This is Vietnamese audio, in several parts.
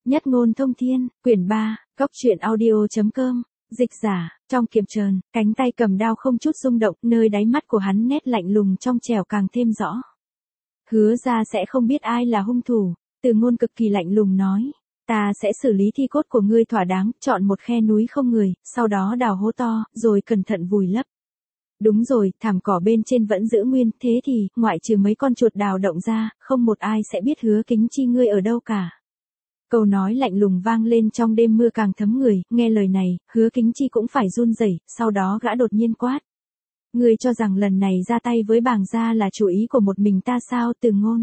Nhất ngôn thông thiên, quyển 3, góc truyện audio.com, dịch giả, trong kiệm trờn, cánh tay cầm đao không chút rung động, nơi đáy mắt của hắn nét lạnh lùng trong trẻo càng thêm rõ. Hứa ra sẽ không biết ai là hung thủ, Từ Ngôn cực kỳ lạnh lùng nói. Ta sẽ xử lý thi cốt của ngươi thỏa đáng, chọn một khe núi không người, sau đó đào hố to, rồi cẩn thận vùi lấp. Đúng rồi, thảm cỏ bên trên vẫn giữ nguyên, thế thì, ngoại trừ mấy con chuột đào động ra, không một ai sẽ biết Hứa Kính Chi ngươi ở đâu cả. Câu nói lạnh lùng vang lên trong đêm mưa càng thấm người, nghe lời này, Hứa Kính Chi cũng phải run rẩy, sau đó gã đột nhiên quát. Ngươi cho rằng lần này ra tay với Bàng gia là chủ ý của một mình ta sao, Từ Ngôn?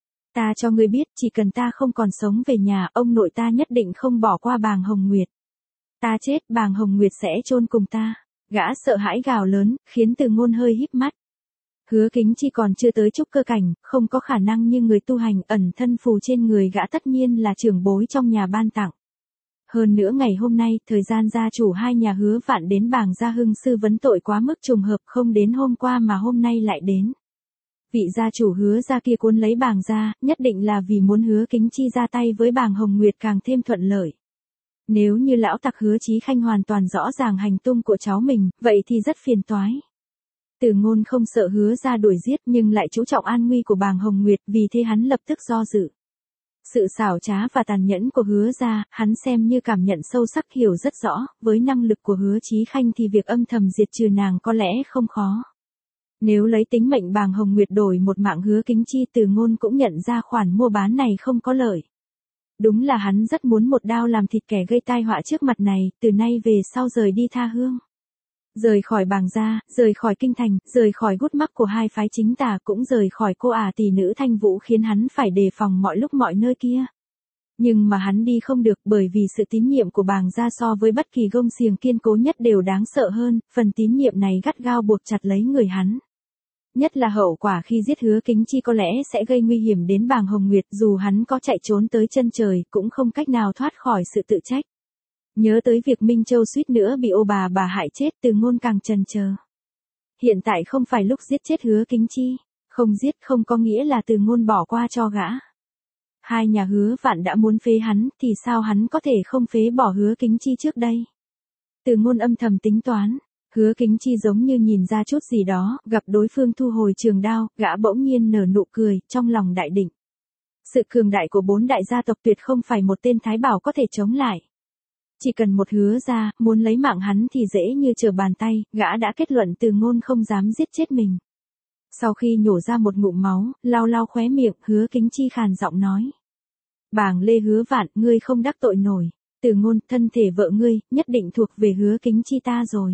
Ta cho ngươi biết, chỉ cần ta không còn sống về nhà, ông nội ta nhất định không bỏ qua Bàng Hồng Nguyệt. Ta chết, Bàng Hồng Nguyệt sẽ chôn cùng ta. Gã sợ hãi gào lớn, khiến Từ Ngôn hơi híp mắt. Hứa Kính Chi còn chưa tới trúc cơ cảnh, không có khả năng như người tu hành, ẩn thân phù trên người gã tất nhiên là trưởng bối trong nhà ban tặng. Hơn nữa ngày hôm nay, thời gian gia chủ hai nhà Hứa Vạn đến Bàng gia hưng sư vấn tội quá mức trùng hợp, không đến hôm qua mà hôm nay lại đến. Vị gia chủ Hứa gia kia cuốn lấy Bàng gia, nhất định là vì muốn Hứa Kính Chi ra tay với Bàng Hồng Nguyệt càng thêm thuận lợi. Nếu như lão tặc Hứa Chí Khanh hoàn toàn rõ ràng hành tung của cháu mình, vậy thì rất phiền toái. Từ Ngôn không sợ Hứa gia đuổi giết nhưng lại chú trọng an nguy của Bàng Hồng Nguyệt, vì thế hắn lập tức do dự. Sự xảo trá và tàn nhẫn của Hứa gia, hắn xem như cảm nhận sâu sắc, hiểu rất rõ, với năng lực của Hứa Chí Khanh thì việc âm thầm diệt trừ nàng có lẽ không khó. Nếu lấy tính mệnh Bàng Hồng Nguyệt đổi một mạng Hứa Kính Chi, Từ Ngôn cũng nhận ra khoản mua bán này không có lợi. Đúng là hắn rất muốn một đao làm thịt kẻ gây tai họa trước mặt này, từ nay về sau rời đi tha hương. Rời khỏi Bàng gia, rời khỏi kinh thành, rời khỏi gút mắc của hai phái chính tà, cũng rời khỏi cô tỷ nữ Thanh Vũ khiến hắn phải đề phòng mọi lúc mọi nơi kia. Nhưng mà hắn đi không được, bởi vì sự tín nhiệm của Bàng gia so với bất kỳ gông xiềng kiên cố nhất đều đáng sợ hơn, phần tín nhiệm này gắt gao buộc chặt lấy người hắn. Nhất là hậu quả khi giết Hứa Kính Chi có lẽ sẽ gây nguy hiểm đến Bàng Hồng Nguyệt, dù hắn có chạy trốn tới chân trời, cũng không cách nào thoát khỏi sự tự trách. Nhớ tới việc Minh Châu suýt nữa bị ô bà hại chết, Từ Ngôn càng chần chờ. Hiện tại không phải lúc giết chết Hứa Kính Chi, không giết không có nghĩa là Từ Ngôn bỏ qua cho gã. Hai nhà Hứa Vạn đã muốn phế hắn, thì sao hắn có thể không phế bỏ Hứa Kính Chi trước đây? Từ Ngôn âm thầm tính toán. Hứa Kính Chi giống như nhìn ra chút gì đó, gặp đối phương thu hồi trường đao, gã bỗng nhiên nở nụ cười, trong lòng đại định. Sự cường đại của 4 đại gia tộc tuyệt không phải một tên thái bảo có thể chống lại. Chỉ cần một Hứa gia, muốn lấy mạng hắn thì dễ như trở bàn tay, gã đã kết luận Từ Ngôn không dám giết chết mình. Sau khi nhổ ra một ngụm máu, lau lau khóe miệng, Hứa Kính Chi khàn giọng nói. Bàng Lê Hứa Vạn, ngươi không đắc tội nổi. Từ Ngôn, thân thể vợ ngươi, nhất định thuộc về Hứa Kính Chi ta rồi.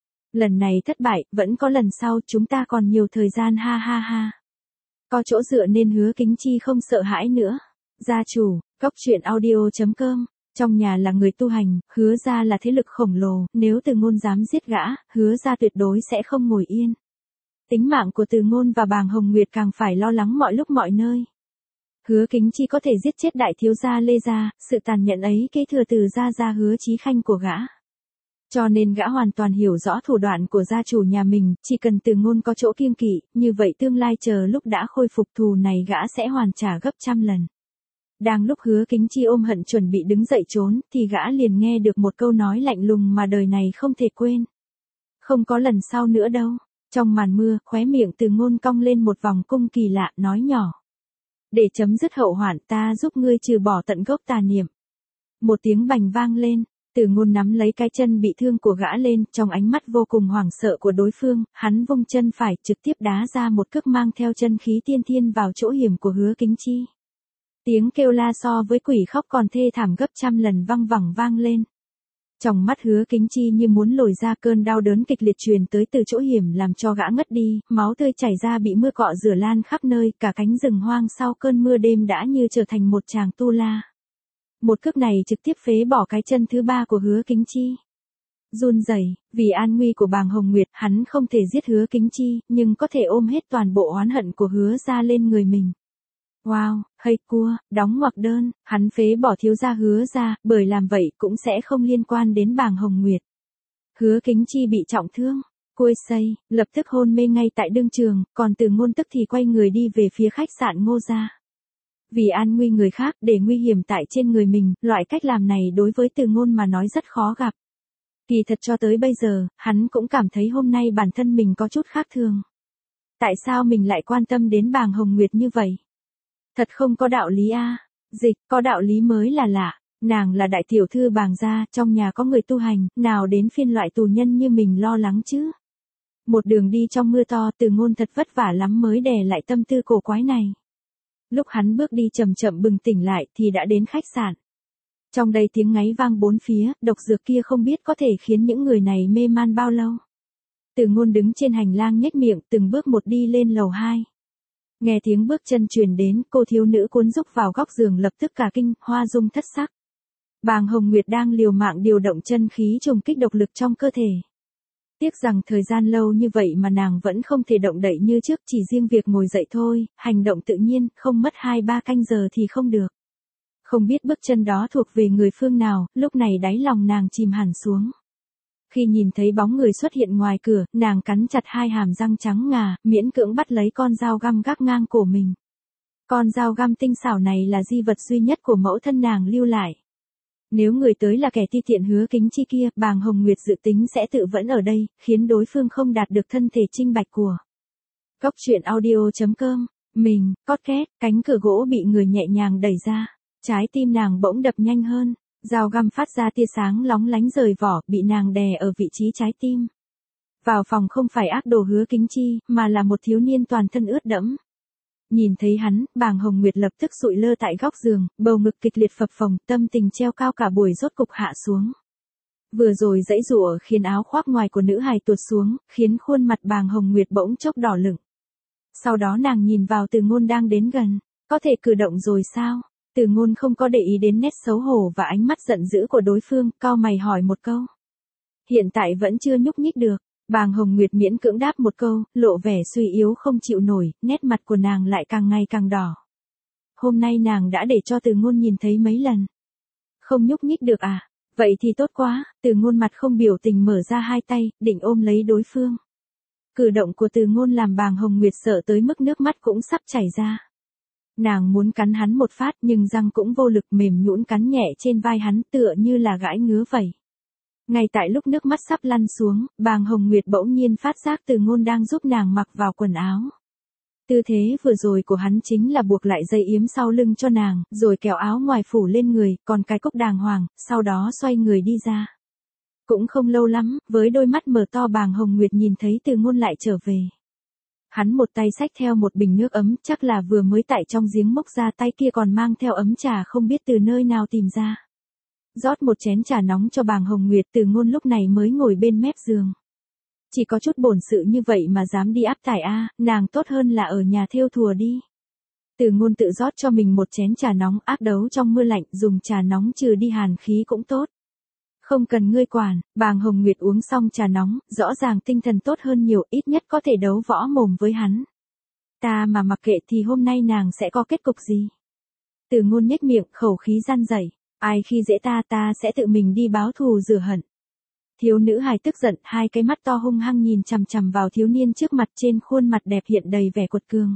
Lần này thất bại, vẫn có lần sau, chúng ta còn nhiều thời gian, ha ha ha. Có chỗ dựa nên Hứa Kính Chi không sợ hãi nữa. Gia chủ, góc truyện audio.com, trong nhà là người tu hành, Hứa gia là thế lực khổng lồ, nếu Từ Ngôn dám giết gã, Hứa gia tuyệt đối sẽ không ngồi yên. Tính mạng của Từ Ngôn và Bàng Hồng Nguyệt càng phải lo lắng mọi lúc mọi nơi. Hứa Kính Chi có thể giết chết đại thiếu gia Lê gia, sự tàn nhẫn ấy kế thừa từ gia Hứa Chí Khanh của gã. Cho nên gã hoàn toàn hiểu rõ thủ đoạn của gia chủ nhà mình, chỉ cần Từ Ngôn có chỗ kiêng kỵ, như vậy tương lai chờ lúc đã khôi phục thù này gã sẽ hoàn trả gấp trăm lần. Đang lúc Hứa Kính Chi ôm hận chuẩn bị đứng dậy trốn, thì gã liền nghe được một câu nói lạnh lùng mà đời này không thể quên. Không có lần sau nữa đâu. Trong màn mưa, khóe miệng Từ Ngôn cong lên một vòng cung kỳ lạ, nói nhỏ. Để chấm dứt hậu hoạn, ta giúp ngươi trừ bỏ tận gốc tà niệm. Một tiếng bành vang lên. Từ Ngôn nắm lấy cái chân bị thương của gã lên, trong ánh mắt vô cùng hoảng sợ của đối phương, hắn vung chân phải trực tiếp đá ra một cước mang theo chân khí tiên thiên vào chỗ hiểm của Hứa Kính Chi. Tiếng kêu la so với quỷ khóc còn thê thảm gấp trăm lần văng vẳng vang lên. Trong mắt Hứa Kính Chi như muốn lồi ra, cơn đau đớn kịch liệt truyền tới từ chỗ hiểm làm cho gã ngất đi, máu tươi chảy ra bị mưa cọ rửa lan khắp nơi, cả cánh rừng hoang sau cơn mưa đêm đã như trở thành một tràng tu la. Một cước này trực tiếp phế bỏ cái chân thứ ba của Hứa Kính Chi. Run rẩy, vì an nguy của Bàng Hồng Nguyệt, hắn không thể giết Hứa Kính Chi, nhưng có thể ôm hết toàn bộ oán hận của Hứa gia lên người mình. Wow, hay cua, đóng ngoặc đơn, hắn phế bỏ thiếu gia Hứa gia, bởi làm vậy cũng sẽ không liên quan đến Bàng Hồng Nguyệt. Hứa Kính Chi bị trọng thương, côi xây, lập tức hôn mê ngay tại đương trường, còn Từ Ngôn tức thì quay người đi về phía khách sạn Ngô gia. Vì an nguy người khác để nguy hiểm tại trên người mình, loại cách làm này đối với Từ Ngôn mà nói rất khó gặp. Kỳ thật cho tới bây giờ, hắn cũng cảm thấy hôm nay bản thân mình có chút khác thường. Tại sao mình lại quan tâm đến Bàng Hồng Nguyệt như vậy? Thật không có đạo lý a. Dịch, có đạo lý mới là lạ. Nàng là đại tiểu thư Bàng gia, trong nhà có người tu hành, nào đến phiên loại tù nhân như mình lo lắng chứ. Một đường đi trong mưa to, Từ Ngôn thật vất vả lắm mới đè lại tâm tư cổ quái này. Lúc hắn bước đi chậm chậm bừng tỉnh lại thì đã đến khách sạn. Trong đây tiếng ngáy vang bốn phía, độc dược kia không biết có thể khiến những người này mê man bao lâu. Từ Ngôn đứng trên hành lang nhếch miệng, từng bước một đi lên lầu 2. Nghe tiếng bước chân truyền đến, cô thiếu nữ cuốn rúc vào góc giường lập tức cả kinh, hoa dung thất sắc. Bàng Hồng Nguyệt đang liều mạng điều động chân khí trùng kích độc lực trong cơ thể. Tiếc rằng thời gian lâu như vậy mà nàng vẫn không thể động đậy như trước, chỉ riêng việc ngồi dậy thôi, hành động tự nhiên, không mất 2-3 canh giờ thì không được. Không biết bước chân đó thuộc về người phương nào, lúc này đáy lòng nàng chìm hẳn xuống. Khi nhìn thấy bóng người xuất hiện ngoài cửa, nàng cắn chặt hai hàm răng trắng ngà, miễn cưỡng bắt lấy con dao găm gác ngang cổ mình. Con dao găm tinh xảo này là di vật duy nhất của mẫu thân nàng lưu lại. Nếu người tới là kẻ ti tiện Hứa Kính Chi kia, Bàng Hồng Nguyệt dự tính sẽ tự vẫn ở đây, khiến đối phương không đạt được thân thể trinh bạch của. Góc truyện audio.com, mình, cót két, cánh cửa gỗ bị người nhẹ nhàng đẩy ra. Trái tim nàng bỗng đập nhanh hơn, dao găm phát ra tia sáng lóng lánh rời vỏ, bị nàng đè ở vị trí trái tim. Vào phòng không phải ác đồ Hứa Kính Chi, mà là một thiếu niên toàn thân ướt đẫm. Nhìn thấy hắn, Bàng Hồng Nguyệt lập tức sụi lơ tại góc giường, bầu ngực kịch liệt phập phồng, tâm tình treo cao cả buổi rốt cục hạ xuống. Vừa rồi giãy giụa khiến áo khoác ngoài của nữ hài tuột xuống, khiến khuôn mặt Bàng Hồng Nguyệt bỗng chốc đỏ lửng. Sau đó nàng nhìn vào Từ Ngôn đang đến gần, có thể cử động rồi sao? Từ Ngôn không có để ý đến nét xấu hổ và ánh mắt giận dữ của đối phương, cau mày hỏi một câu. Hiện tại vẫn chưa nhúc nhích được. Bàng Hồng Nguyệt miễn cưỡng đáp một câu, lộ vẻ suy yếu không chịu nổi, nét mặt của nàng lại càng ngày càng đỏ. Hôm nay nàng đã để cho Từ Ngôn nhìn thấy mấy lần. Không nhúc nhích được à? Vậy thì tốt quá. Từ Ngôn mặt không biểu tình mở ra hai tay, định ôm lấy đối phương. Cử động của Từ Ngôn làm Bàng Hồng Nguyệt sợ tới mức nước mắt cũng sắp chảy ra. Nàng muốn cắn hắn một phát nhưng răng cũng vô lực, mềm nhũn cắn nhẹ trên vai hắn tựa như là gãi ngứa vậy. Ngay tại lúc nước mắt sắp lăn xuống, Bàng Hồng Nguyệt bỗng nhiên phát giác Từ Ngôn đang giúp nàng mặc vào quần áo. Tư thế vừa rồi của hắn chính là buộc lại dây yếm sau lưng cho nàng, rồi kéo áo ngoài phủ lên người, còn cái cúc đàng hoàng, sau đó xoay người đi ra. Cũng không lâu lắm, với đôi mắt mở to Bàng Hồng Nguyệt nhìn thấy Từ Ngôn lại trở về. Hắn một tay xách theo một bình nước ấm, chắc là vừa mới tại trong giếng mốc ra, tay kia còn mang theo ấm trà không biết từ nơi nào tìm ra. Rót một chén trà nóng cho Bàng Hồng Nguyệt, Từ Ngôn lúc này mới ngồi bên mép giường. Chỉ có chút bổn sự như vậy mà dám đi áp tải a, nàng tốt hơn là ở nhà thêu thùa đi. Từ Ngôn tự rót cho mình một chén trà nóng, áp đấu trong mưa lạnh, dùng trà nóng trừ đi hàn khí cũng tốt. Không cần ngươi quản. Bàng Hồng Nguyệt uống xong trà nóng, rõ ràng tinh thần tốt hơn nhiều, ít nhất có thể đấu võ mồm với hắn. Ta mà mặc kệ thì hôm nay nàng sẽ có kết cục gì? Từ Ngôn nhếch miệng, khẩu khí gian dậy. Ai khi dễ ta sẽ tự mình đi báo thù rửa hận. Thiếu nữ hài tức giận, hai cái mắt to hung hăng nhìn chằm chằm vào thiếu niên trước mặt, trên khuôn mặt đẹp hiện đầy vẻ quật cường.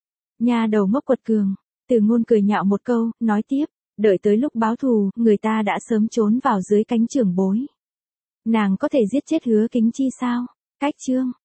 Nha đầu ngốc quật cường. Từ Ngôn cười nhạo một câu, nói tiếp, đợi tới lúc báo thù, người ta đã sớm trốn vào dưới cánh trưởng bối. Nàng có thể giết chết Hứa Kính Chi sao? Cách chương.